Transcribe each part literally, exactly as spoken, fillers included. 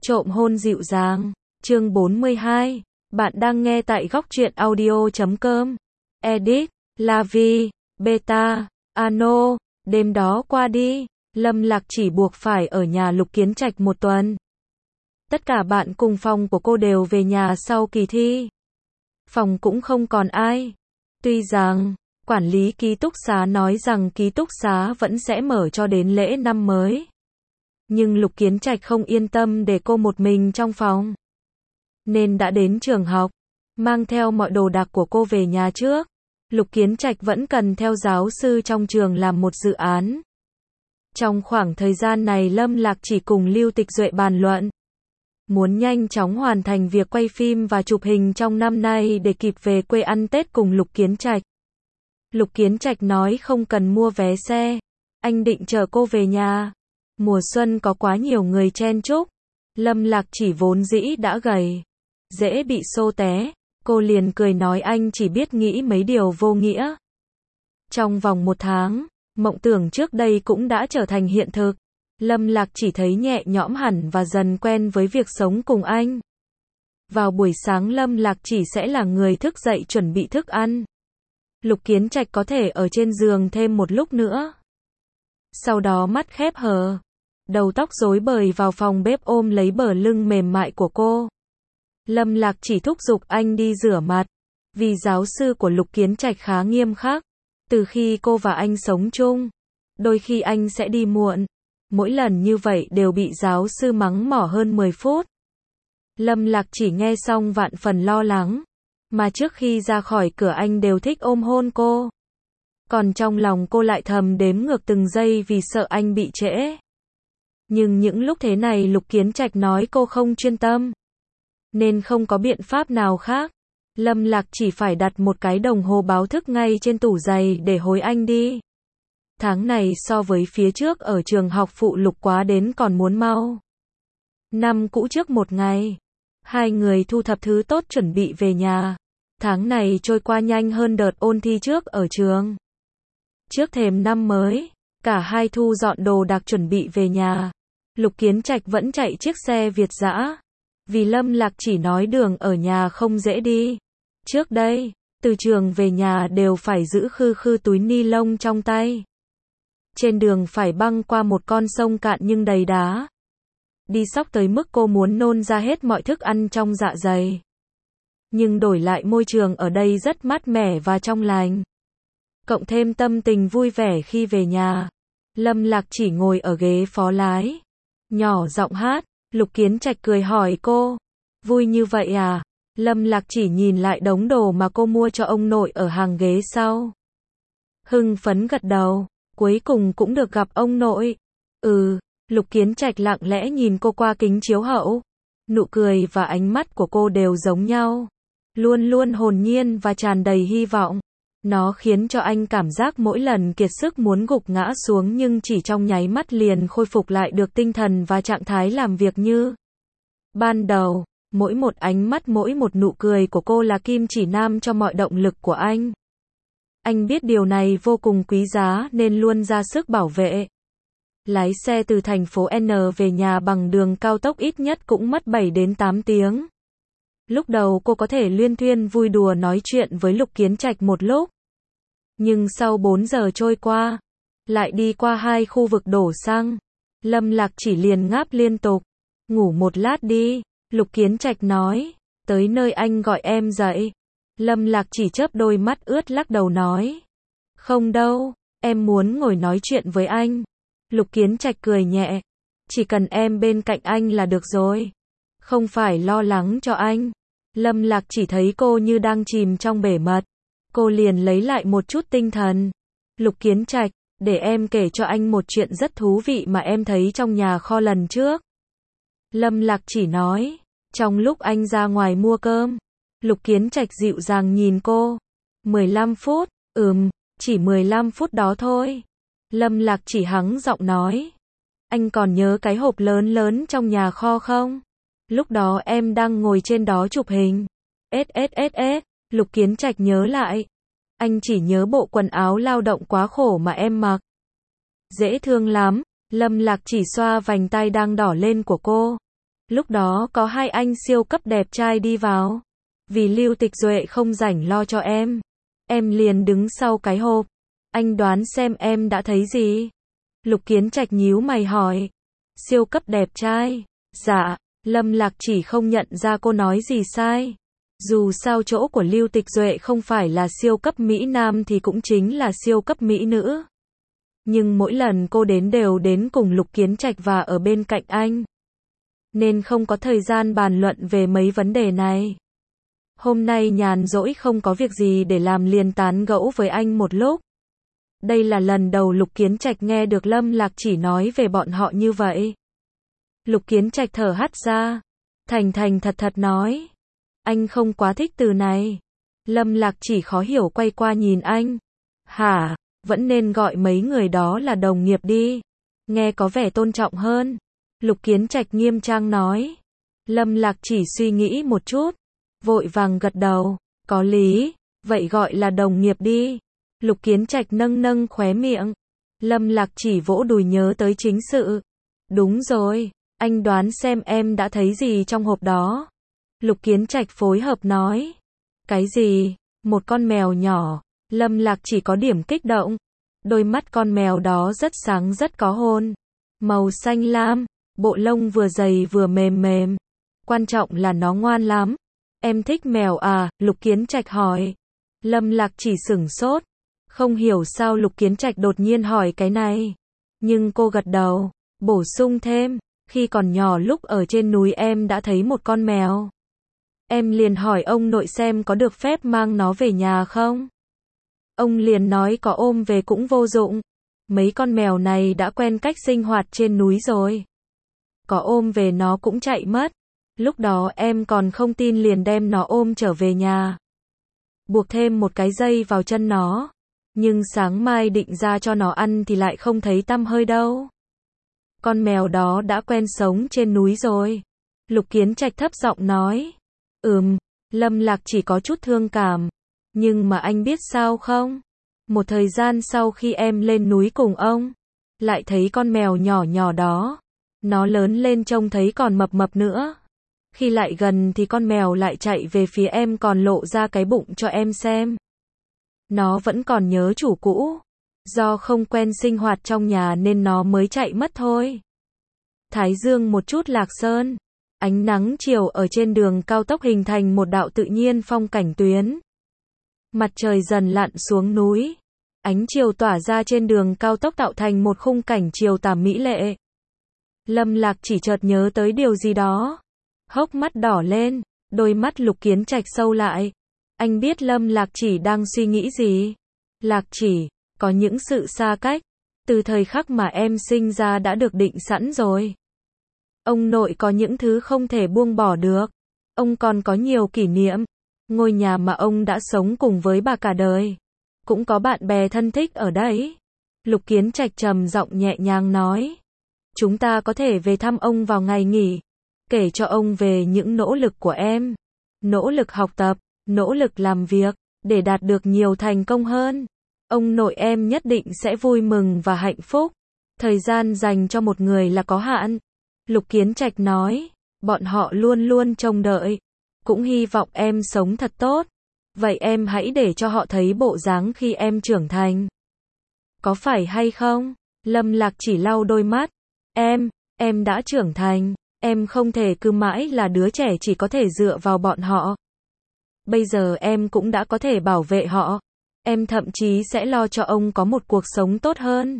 Trộm hôn dịu dàng, chương bốn mươi hai. Bạn đang nghe tại góc truyện audio chấm com. Edit, Lavi, Beta, Ano. Đêm đó qua đi, Lâm Lạc chỉ buộc phải ở nhà Lục Kiến Trạch một tuần. Tất cả bạn cùng phòng của cô đều về nhà sau kỳ thi. Phòng cũng không còn ai. Tuy rằng, quản lý ký túc xá nói rằng ký túc xá vẫn sẽ mở cho đến lễ năm mới. Nhưng Lục Kiến Trạch không yên tâm để cô một mình trong phòng. Nên đã đến trường học, mang theo mọi đồ đạc của cô về nhà trước. Lục Kiến Trạch vẫn cần theo giáo sư trong trường làm một dự án. Trong khoảng thời gian này Lâm Lạc chỉ cùng Lưu Tịch Duệ bàn luận. Muốn nhanh chóng hoàn thành việc quay phim và chụp hình trong năm nay để kịp về quê ăn Tết cùng Lục Kiến Trạch. Lục Kiến Trạch nói không cần mua vé xe, anh định chở cô về nhà. Mùa xuân có quá nhiều người chen chúc. Lâm Lạc chỉ vốn dĩ đã gầy, dễ bị xô té, cô liền cười nói anh chỉ biết nghĩ mấy điều vô nghĩa. Trong vòng một tháng, mộng tưởng trước đây cũng đã trở thành hiện thực. Lâm Lạc chỉ thấy nhẹ nhõm hẳn và dần quen với việc sống cùng anh. Vào buổi sáng Lâm Lạc chỉ sẽ là người thức dậy chuẩn bị thức ăn. Lục Kiến Trạch có thể ở trên giường thêm một lúc nữa. Sau đó mắt khép hờ, đầu tóc rối bời vào phòng bếp ôm lấy bờ lưng mềm mại của cô. Lâm Lạc chỉ thúc giục anh đi rửa mặt, vì giáo sư của Lục Kiến Trạch khá nghiêm khắc. Từ khi cô và anh sống chung, đôi khi anh sẽ đi muộn. Mỗi lần như vậy đều bị giáo sư mắng mỏ hơn mười phút. Lâm Lạc chỉ nghe xong vạn phần lo lắng. Mà trước khi ra khỏi cửa anh đều thích ôm hôn cô. Còn trong lòng cô lại thầm đếm ngược từng giây vì sợ anh bị trễ. Nhưng những lúc thế này Lục Kiến Trạch nói cô không chuyên tâm. Nên không có biện pháp nào khác. Lâm Lạc chỉ phải đặt một cái đồng hồ báo thức ngay trên tủ giày để hối anh đi. Tháng này so với phía trước ở trường học phụ Lục quá đến còn muốn mau. Năm cũ trước một ngày, hai người thu thập thứ tốt chuẩn bị về nhà. Tháng này trôi qua nhanh hơn đợt ôn thi trước ở trường. Trước thềm năm mới, cả hai thu dọn đồ đạc chuẩn bị về nhà. Lục Kiến Trạch vẫn chạy chiếc xe Việt dã. Vì Lâm Lạc chỉ nói đường ở nhà không dễ đi. Trước đây, từ trường về nhà đều phải giữ khư khư túi ni lông trong tay. Trên đường phải băng qua một con sông cạn nhưng đầy đá. Đi sóc tới mức cô muốn nôn ra hết mọi thức ăn trong dạ dày. Nhưng đổi lại môi trường ở đây rất mát mẻ và trong lành. Cộng thêm tâm tình vui vẻ khi về nhà. Lâm Lạc chỉ ngồi ở ghế phó lái, nhỏ giọng hát. Lục Kiến Trạch cười hỏi cô, vui như vậy à? Lâm Lạc chỉ nhìn lại đống đồ mà cô mua cho ông nội ở hàng ghế sau. Hưng phấn gật đầu, cuối cùng cũng được gặp ông nội. Ừ, Lục Kiến Trạch lặng lẽ nhìn cô qua kính chiếu hậu. Nụ cười và ánh mắt của cô đều giống nhau. Luôn luôn hồn nhiên và tràn đầy hy vọng. Nó khiến cho anh cảm giác mỗi lần kiệt sức muốn gục ngã xuống nhưng chỉ trong nháy mắt liền khôi phục lại được tinh thần và trạng thái làm việc như ban đầu. Mỗi một ánh mắt mỗi một nụ cười của cô là kim chỉ nam cho mọi động lực của anh. Anh biết điều này vô cùng quý giá nên luôn ra sức bảo vệ. Lái xe từ thành phố N về nhà bằng đường cao tốc ít nhất cũng mất bảy đến tám tiếng. Lúc đầu cô có thể luyên thuyên vui đùa nói chuyện với Lục Kiến Trạch một lúc. Nhưng sau bốn giờ trôi qua, lại đi qua hai khu vực đổ xăng. Lâm Lạc chỉ liền ngáp liên tục. Ngủ một lát đi, Lục Kiến Trạch nói. Tới nơi anh gọi em dậy. Lâm Lạc chỉ chớp đôi mắt ướt lắc đầu nói. Không đâu, em muốn ngồi nói chuyện với anh. Lục Kiến Trạch cười nhẹ. Chỉ cần em bên cạnh anh là được rồi. Không phải lo lắng cho anh. Lâm Lạc chỉ thấy cô như đang chìm trong bể mật. Cô liền lấy lại một chút tinh thần. Lục Kiến Trạch, để em kể cho anh một chuyện rất thú vị mà em thấy trong nhà kho lần trước. Lâm Lạc chỉ nói. Trong lúc anh ra ngoài mua cơm, Lục Kiến Trạch dịu dàng nhìn cô. mười lăm phút, ừm, chỉ mười lăm phút đó thôi. Lâm Lạc chỉ hắng giọng nói. Anh còn nhớ cái hộp lớn lớn trong nhà kho không? Lúc đó em đang ngồi trên đó chụp hình. ét ét ét ét, Lục Kiến Trạch nhớ lại. Anh chỉ nhớ bộ quần áo lao động quá khổ mà em mặc. Dễ thương lắm. Lâm Lạc chỉ xoa vành tai đang đỏ lên của cô. Lúc đó có hai anh siêu cấp đẹp trai đi vào. Vì Lưu Tịch Duệ không rảnh lo cho em. Em liền đứng sau cái hộp. Anh đoán xem em đã thấy gì? Lục Kiến Trạch nhíu mày hỏi. Siêu cấp đẹp trai. Dạ, Lâm Lạc Chỉ không nhận ra cô nói gì sai. Dù sao chỗ của Lưu Tịch Duệ không phải là siêu cấp Mỹ Nam thì cũng chính là siêu cấp Mỹ Nữ. Nhưng mỗi lần cô đến đều đến cùng Lục Kiến Trạch và ở bên cạnh anh. Nên không có thời gian bàn luận về mấy vấn đề này. Hôm nay nhàn rỗi không có việc gì để làm liền tán gẫu với anh một lúc. Đây là lần đầu Lục Kiến Trạch nghe được Lâm Lạc Chỉ nói về bọn họ như vậy. Lục Kiến Trạch thở hắt ra. Thành thành thật thật nói. Anh không quá thích từ này. Lâm Lạc Chỉ khó hiểu quay qua nhìn anh. Hả, vẫn nên gọi mấy người đó là đồng nghiệp đi. Nghe có vẻ tôn trọng hơn. Lục Kiến Trạch nghiêm trang nói. Lâm Lạc Chỉ suy nghĩ một chút. Vội vàng gật đầu. Có lý, vậy gọi là đồng nghiệp đi. Lục Kiến Trạch nâng nâng khóe miệng. Lâm Lạc Chỉ vỗ đùi nhớ tới chính sự. Đúng rồi, anh đoán xem em đã thấy gì trong hộp đó. Lục Kiến Trạch phối hợp nói. Cái gì? Một con mèo nhỏ. Lâm Lạc Chỉ có điểm kích động. Đôi mắt con mèo đó rất sáng rất có hồn. Màu xanh lam, bộ lông vừa dày vừa mềm mềm. Quan trọng là nó ngoan lắm. Em thích mèo à? Lục Kiến Trạch hỏi. Lâm Lạc Chỉ sửng sốt. Không hiểu sao Lục Kiến Trạch đột nhiên hỏi cái này. Nhưng cô gật đầu, bổ sung thêm. Khi còn nhỏ lúc ở trên núi em đã thấy một con mèo. Em liền hỏi ông nội xem có được phép mang nó về nhà không? Ông liền nói có ôm về cũng vô dụng. Mấy con mèo này đã quen cách sinh hoạt trên núi rồi. Có ôm về nó cũng chạy mất. Lúc đó em còn không tin liền đem nó ôm trở về nhà. Buộc thêm một cái dây vào chân nó. Nhưng sáng mai định ra cho nó ăn thì lại không thấy tăm hơi đâu. Con mèo đó đã quen sống trên núi rồi. Lục Kiến Trạch thấp giọng nói. Ừm, Lâm Lạc Chỉ có chút thương cảm. Nhưng mà anh biết sao không? Một thời gian sau khi em lên núi cùng ông, lại thấy con mèo nhỏ nhỏ đó. Nó lớn lên trông thấy còn mập mập nữa. Khi lại gần thì con mèo lại chạy về phía em còn lộ ra cái bụng cho em xem. Nó vẫn còn nhớ chủ cũ. Do không quen sinh hoạt trong nhà nên nó mới chạy mất thôi. Thái dương một chút lạc sơn. Ánh nắng chiều ở trên đường cao tốc hình thành một đạo tự nhiên phong cảnh tuyến. Mặt trời dần lặn xuống núi. Ánh chiều tỏa ra trên đường cao tốc tạo thành một khung cảnh chiều tà mỹ lệ. Lâm Lạc Chỉ chợt nhớ tới điều gì đó. Hốc mắt đỏ lên, đôi mắt Lục Kiến Trạch sâu lại. Anh biết Lâm Lạc Chỉ đang suy nghĩ gì? Lạc Chỉ, có những sự xa cách. Từ thời khắc mà em sinh ra đã được định sẵn rồi. Ông nội có những thứ không thể buông bỏ được. Ông còn có nhiều kỷ niệm. Ngôi nhà mà ông đã sống cùng với bà cả đời. Cũng có bạn bè thân thích ở đấy. Lục Kiến Trạch trầm giọng nhẹ nhàng nói. Chúng ta có thể về thăm ông vào ngày nghỉ. Kể cho ông về những nỗ lực của em. Nỗ lực học tập, nỗ lực làm việc, để đạt được nhiều thành công hơn. Ông nội em nhất định sẽ vui mừng và hạnh phúc. Thời gian dành cho một người là có hạn. Lục Kiến Trạch nói. Bọn họ luôn luôn trông đợi. Cũng hy vọng em sống thật tốt. Vậy em hãy để cho họ thấy bộ dáng khi em trưởng thành. Có phải hay không? Lâm Lạc Chỉ lau đôi mắt. Em, em đã trưởng thành. Em không thể cứ mãi là đứa trẻ chỉ có thể dựa vào bọn họ. Bây giờ em cũng đã có thể bảo vệ họ. Em thậm chí sẽ lo cho ông có một cuộc sống tốt hơn.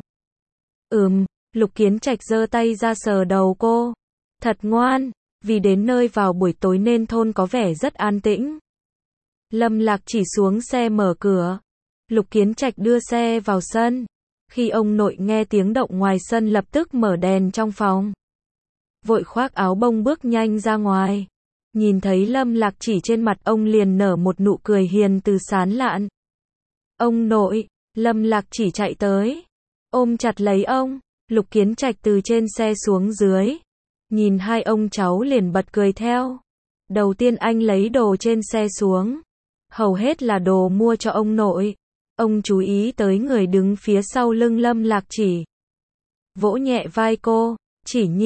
Ừm, Lục Kiến Trạch giơ tay ra sờ đầu cô. Thật ngoan, vì đến nơi vào buổi tối nên thôn có vẻ rất an tĩnh. Lâm Lạc Chỉ xuống xe mở cửa. Lục Kiến Trạch đưa xe vào sân. Khi ông nội nghe tiếng động ngoài sân lập tức mở đèn trong phòng. Vội khoác áo bông bước nhanh ra ngoài. Nhìn thấy Lâm Lạc Chỉ trên mặt ông liền nở một nụ cười hiền từ sán lạn. Ông nội, Lâm Lạc Chỉ chạy tới. Ôm chặt lấy ông. Lục Kiến Trạch từ trên xe xuống dưới. Nhìn hai ông cháu liền bật cười theo. Đầu tiên anh lấy đồ trên xe xuống. Hầu hết là đồ mua cho ông nội. Ông chú ý tới người đứng phía sau lưng Lâm Lạc Chỉ. Vỗ nhẹ vai cô. Chỉ Nhi,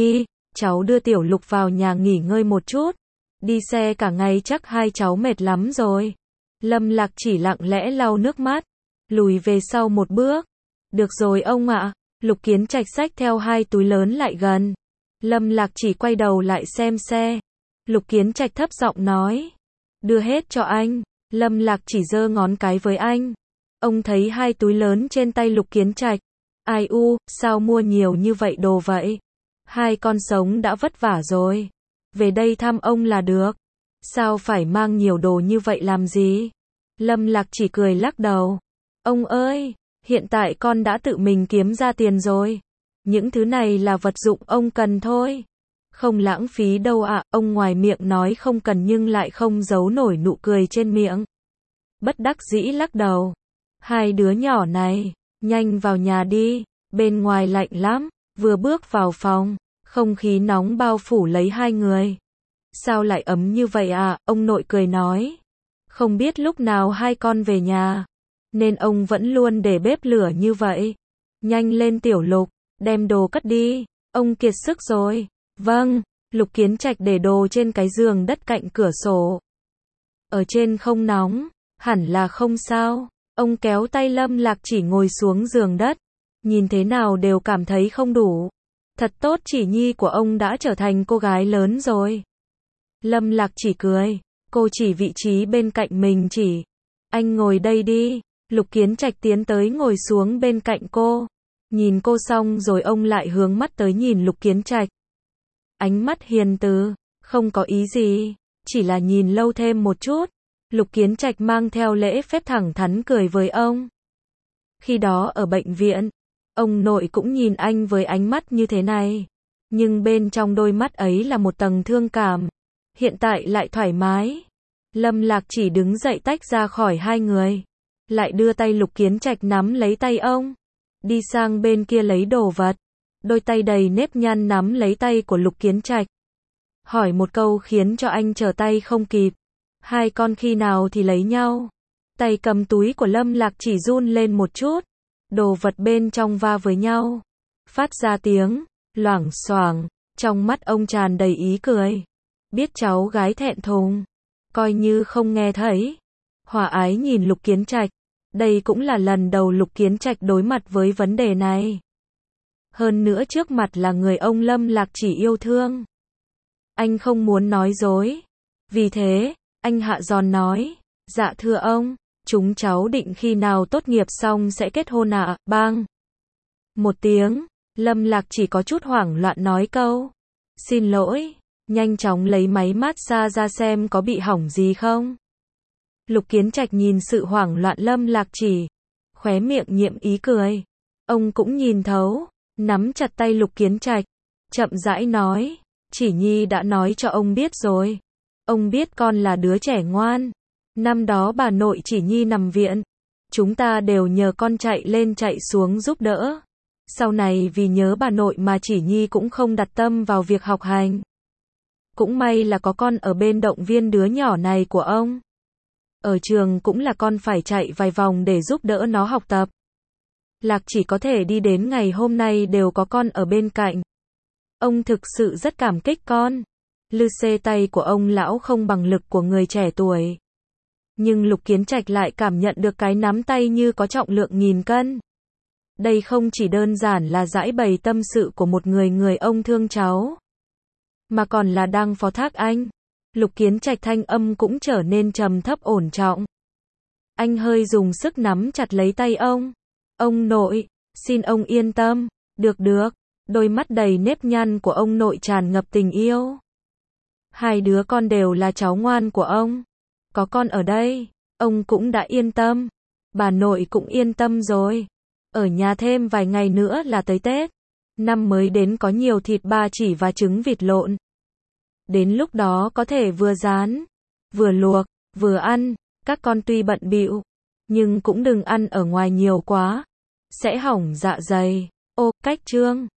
cháu đưa Tiểu Lục vào nhà nghỉ ngơi một chút. Đi xe cả ngày chắc hai cháu mệt lắm rồi. Lâm Lạc chỉ lặng lẽ lau nước mắt, lùi về sau một bước. Được rồi ông ạ. Lục Kiến Trạch xách theo hai túi lớn lại gần. Lâm Lạc chỉ quay đầu lại xem xe. Lục Kiến Trạch thấp giọng nói. Đưa hết cho anh. Lâm Lạc chỉ giơ ngón cái với anh. Ông thấy hai túi lớn trên tay Lục Kiến Trạch. Ai u, sao mua nhiều như vậy đồ vậy? Hai con sống đã vất vả rồi. Về đây thăm ông là được. Sao phải mang nhiều đồ như vậy làm gì? Lâm Lạc chỉ cười lắc đầu. Ông ơi, hiện tại con đã tự mình kiếm ra tiền rồi. Những thứ này là vật dụng ông cần thôi. Không lãng phí đâu ạ. Ông ngoài miệng nói không cần nhưng lại không giấu nổi nụ cười trên miệng. Bất đắc dĩ lắc đầu. Hai đứa nhỏ này, nhanh vào nhà đi, bên ngoài lạnh lắm. Vừa bước vào phòng, không khí nóng bao phủ lấy hai người. Sao lại ấm như vậy à? Ông nội cười nói. Không biết lúc nào hai con về nhà, nên ông vẫn luôn để bếp lửa như vậy. Nhanh lên Tiểu Lục, đem đồ cất đi, ông kiệt sức rồi. Vâng. Lục Kiến Trạch để đồ trên cái giường đất cạnh cửa sổ. Ở trên không nóng, hẳn là không sao. Ông kéo tay Lâm Lạc chỉ ngồi xuống giường đất. Nhìn thế nào đều cảm thấy không đủ. Thật tốt, chỉ nhi của ông đã trở thành cô gái lớn rồi. Lâm Lạc chỉ cười. Cô chỉ vị trí bên cạnh mình chỉ. Anh ngồi đây đi. Lục Kiến Trạch tiến tới ngồi xuống bên cạnh cô. Nhìn cô xong rồi ông lại hướng mắt tới nhìn Lục Kiến Trạch. Ánh mắt hiền từ, không có ý gì, chỉ là nhìn lâu thêm một chút. Lục Kiến Trạch mang theo lễ phép thẳng thắn cười với ông. Khi đó ở bệnh viện, ông nội cũng nhìn anh với ánh mắt như thế này. Nhưng bên trong đôi mắt ấy là một tầng thương cảm. Hiện tại lại thoải mái. Lâm Lạc chỉ đứng dậy tách ra khỏi hai người. Lại đưa tay Lục Kiến Trạch nắm lấy tay ông. Đi sang bên kia lấy đồ vật. Đôi tay đầy nếp nhăn nắm lấy tay của Lục Kiến Trạch. Hỏi một câu khiến cho anh trở tay không kịp. Hai con khi nào thì lấy nhau? Tay cầm túi của Lâm Lạc chỉ run lên một chút. Đồ vật bên trong va với nhau. Phát ra tiếng, loảng xoảng. Trong mắt ông tràn đầy ý cười. Biết cháu gái thẹn thùng. Coi như không nghe thấy. Hòa ái nhìn Lục Kiến Trạch. Đây cũng là lần đầu Lục Kiến Trạch đối mặt với vấn đề này. Hơn nữa trước mặt là người ông Lâm Lạc chỉ yêu thương. Anh không muốn nói dối. Vì thế, anh hạ giòn nói. Dạ thưa ông, chúng cháu định khi nào tốt nghiệp xong sẽ kết hôn ạ. À? Bang. Một tiếng, Lâm Lạc chỉ có chút hoảng loạn nói câu. Xin lỗi, nhanh chóng lấy máy massage ra xem có bị hỏng gì không. Lục Kiến Trạch nhìn sự hoảng loạn Lâm Lạc chỉ. Khóe miệng nhiệm ý cười. Ông cũng nhìn thấu. Nắm chặt tay Lục Kiến Trạch. Chậm rãi nói. Chỉ nhi đã nói cho ông biết rồi. Ông biết con là đứa trẻ ngoan. Năm đó bà nội chỉ nhi nằm viện. Chúng ta đều nhờ con chạy lên chạy xuống giúp đỡ. Sau này vì nhớ bà nội mà chỉ nhi cũng không đặt tâm vào việc học hành. Cũng may là có con ở bên động viên đứa nhỏ này của ông. Ở trường cũng là con phải chạy vài vòng để giúp đỡ nó học tập. Lạc chỉ có thể đi đến ngày hôm nay đều có con ở bên cạnh. Ông thực sự rất cảm kích con. Lư xê tay của ông lão không bằng lực của người trẻ tuổi. Nhưng Lục Kiến Trạch lại cảm nhận được cái nắm tay như có trọng lượng nghìn cân. Đây không chỉ đơn giản là giải bày tâm sự của một người người ông thương cháu. Mà còn là đang phó thác anh. Lục Kiến Trạch thanh âm cũng trở nên trầm thấp ổn trọng. Anh hơi dùng sức nắm chặt lấy tay ông. Ông nội, xin ông yên tâm. Được được. Đôi mắt đầy nếp nhăn của ông nội tràn ngập tình yêu. Hai đứa con đều là cháu ngoan của ông. Có con ở đây, ông cũng đã yên tâm. Bà nội cũng yên tâm rồi. Ở nhà thêm vài ngày nữa là tới Tết. Năm mới đến có nhiều thịt ba chỉ và trứng vịt lộn. Đến lúc đó có thể vừa rán, vừa luộc, vừa ăn. Các con tuy bận bịu, nhưng cũng đừng ăn ở ngoài nhiều quá. Sẽ hỏng dạ dày. Ô, cách chương.